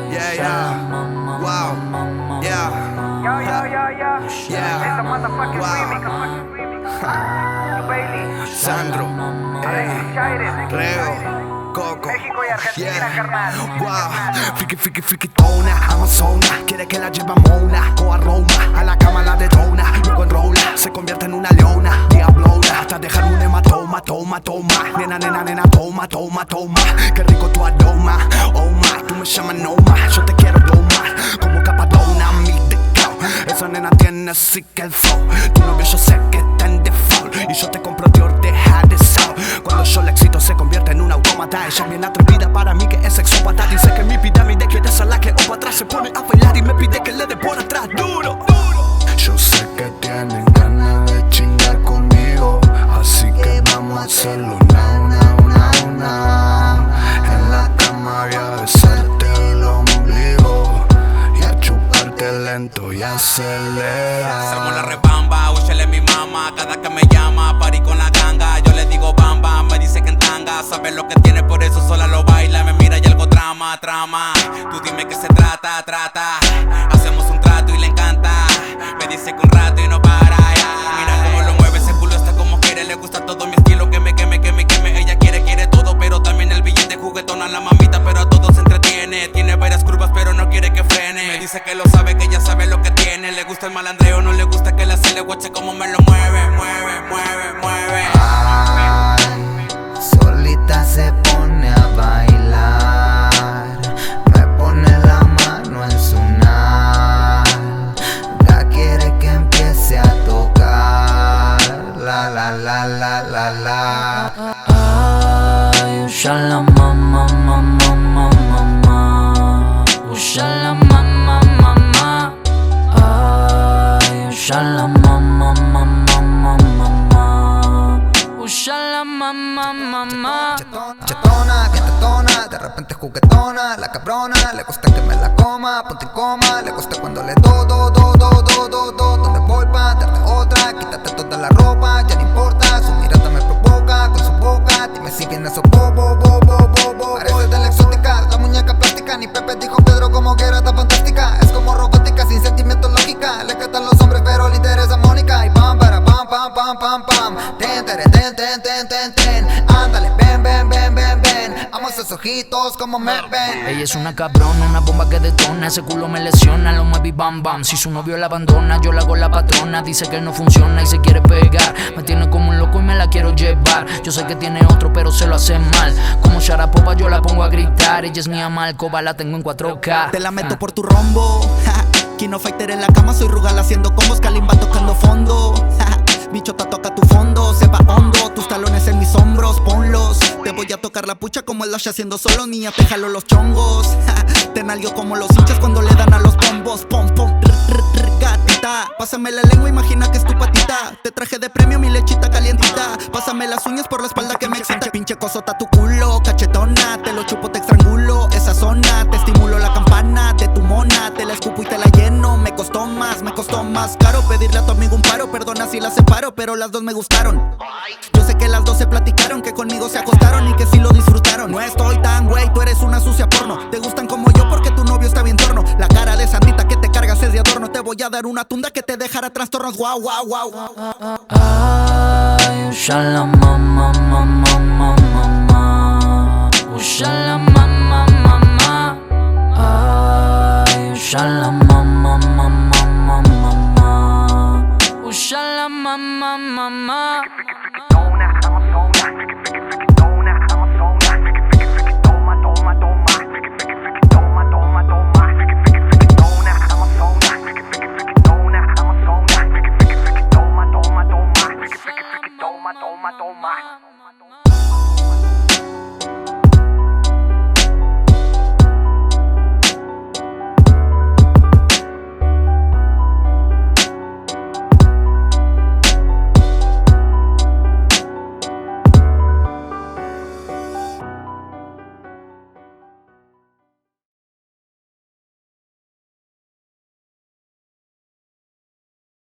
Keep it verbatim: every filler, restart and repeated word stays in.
Yeah, yeah. Wow. Yeah. Yo, yo, yo, yo. Yeah. It's a motherfucking Wow. remix. Yo, Bailey. Sandro. Alexis Chaires. Reo. Coco. México y Argentina, Yeah. carnal. Wow. Friki, friki, frikitona. Amazona. Quiere que la llevamos una. Coa Roma. A la cama la detona. Luego enrola. Se convierte en una leona. Diablona. Hasta dejar un hematoma. Toma, toma. Nena, nena, nena. Toma, toma, toma. Qué rico tu aroma. Oh my. Tú me llamas Noma. Yo te quiero domar. Como Capadona. Mi teclado. Esa nena tiene así que el flow. Tu novio yo sé que está en default. Y yo te compro Dior de Hadesau. Cuando yo la excito se convierte en un autómata. Ella es bien atrevida para mí que es sexópata. Dice que mi pirámide quiere ser la que o para atrás. Se pone a bailar y me pide que le dé por atrás. Duro, duro. Yo sé que tienen ganas de chingar conmigo. Así que vamos a hacerlo now, now, now, now. En la cama voy a besarte el ombligo y a chuparte lento y acelera. Somos la rebamba, úchale mi mamá. Cada que me llama, party con la ganga. Yo le digo bamba, me dice que en tanga. Sabe lo que tiene, por eso sola lo baila. Me mira y algo trama, trama. Tú dime que se trata, trata. Hacemos un trato y le encanta. Me dice que un rato y no para ya. Mira cómo lo mueve, ese culo está como quiere. Le gusta todo mi estilo, que me queme, que me queme. Ella quiere, quiere todo, pero también el billete. Juguetona la mamita, pero a todos se entretiene. Tiene varias curvas, pero no quiere que frene. Me dice que lo sabe, que ella sabe lo que tiene. Le gusta el malandreo, no le gusta que la se le guache como me lo mueve, mueve, mueve, mueve. Ay, solita se pone a bailar. Me pone la mano en su nal. Ya quiere que empiece a tocar. La la la la la la. Ay, ushala mamá, mamá, mamá, mamá. Ushala mamá, mamá. Ay, ushala mamá, mamá, mamá, mamá. Ushala mamá, mamá. Chetona, chetona, que tetona, de repente juguetona. La cabrona, le gusta que me la coma. Ponte en coma, le gusta cuando le do, do, do, do, do, do, do. Donde voy pa' darte otra, quítate toda la ropa, ya no importa. Su mirada me provoca con su boca. Dime si viene eso bobo, bobo, bobo, bobo. Parece de la exótica, la muñeca plástica. Ni Pepe dijo Pedro como que era tan fantástica. Es como robótica, sin sentimiento lógica. Le cantan los hombres, pero le interesa Mónica. Y pam, para pam, pam, pam, pam, pam. Ten, ten, ten, ten, ten, ten, ten. Ándale, ven, ven, ven, ven, ven. Amo esos ojitos como me ven. Ella es una cabrona, una bomba que detona. Ese culo me lesiona, lo mueve y bam bam. Si su novio la abandona, yo la hago la patrona. Dice que él no funciona y se quiere pegar. Me tiene como un loco y me la quiero llevar. Yo sé que tiene otro, pero se lo hace mal. Como Sharapova yo la pongo a gritar. Ella es mi Malcova, la tengo en cuatro K. Te la meto por tu rombo. Kino Fighter en la cama, soy Rugal haciendo combos. Kalimba tocando fondo. Bichota toca tu fondo, se va hondo. Tus talones en mis hombros, ponlos. Te voy a tocar la pucha como el Dash haciendo solo. Niña, te jalo los chongos. Te nalgueo como los hinchas cuando le dan a los bombos. Pom, pom, rr, rr, rr, gatita. Pásame la lengua, imagina que es tu patita. Te traje de premio mi lechita calientita. Pásame las uñas por la espalda que me excita. Pinche cosota tu culo, cachetona. Te lo chupo, te estrangulo, esa zona. Te estimulo la campana de tu mona. Te la escupo y te la lleno. Me costó más, me costó más caro pedirle a tu amigo un paro. Perdona si la separo, pero las dos me gustaron. Yo sé que las dos se platicaron, que conmigo se acostaron y que sí lo disfrutaron. No estoy tan güey, tú eres una sucia porno. Te gustan como yo porque tu novio está bien torno. La cara de santita que te cargas es de adorno. Te voy a dar una tunda que te dejará trastornos. Guau, guau, guau. Ay, ushala mamá, mamá, mamá, mamá. Ushala mamá, mamá. Ay, ushala mamá, mamá, mamá, mamá. Ushala mamá, mamá. Frikitona, Amazona. Frikitona, Amazona. Frikitoma, toma, toma. Frikitoma, toma, toma. Frikitona, Amazona. Frikitona, Amazona. Frikitoma, toma, toma. Frikitoma, toma, toma.